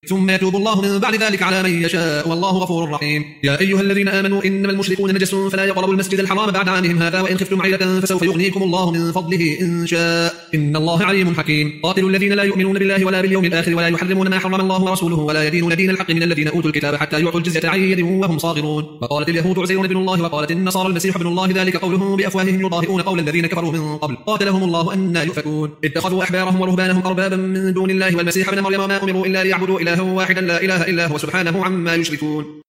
ثم يتوب الله من بعد ذلك على من يشاء والله غفور رحيم. يا أيها الذين آمنوا إنما المشركون نجس فلا يقربوا المسجد الحرام بعد عامهم هذا وإن خفتم عيلة فسوف يغنيكم الله من فضله إن شاء إن الله عليم حكيم. قاتلوا الذين لا يؤمنون بالله ولا باليوم الآخر ولا يحرمون ما حرم الله ورسوله ولا يدينون دين الحق من الذين أوتوا الكتاب حتى يعطوا الجزية عن يد وهم صاغرون. وقالت اليهود عزير بن الله وقالت النصارى المسيح ابن الله ذلك قولهم بأفواههم يضاهئون قول الذين كفروا من قبل قاتلهم الله أنى يؤفكون. اتخذوا أحبارهم ورهبانهم أربابا من دون الله والمسيح ابن مريم وما أمروا إلا ليعبدوا إلها واحدا لا إله إلا هو سبحانه عما يشركون.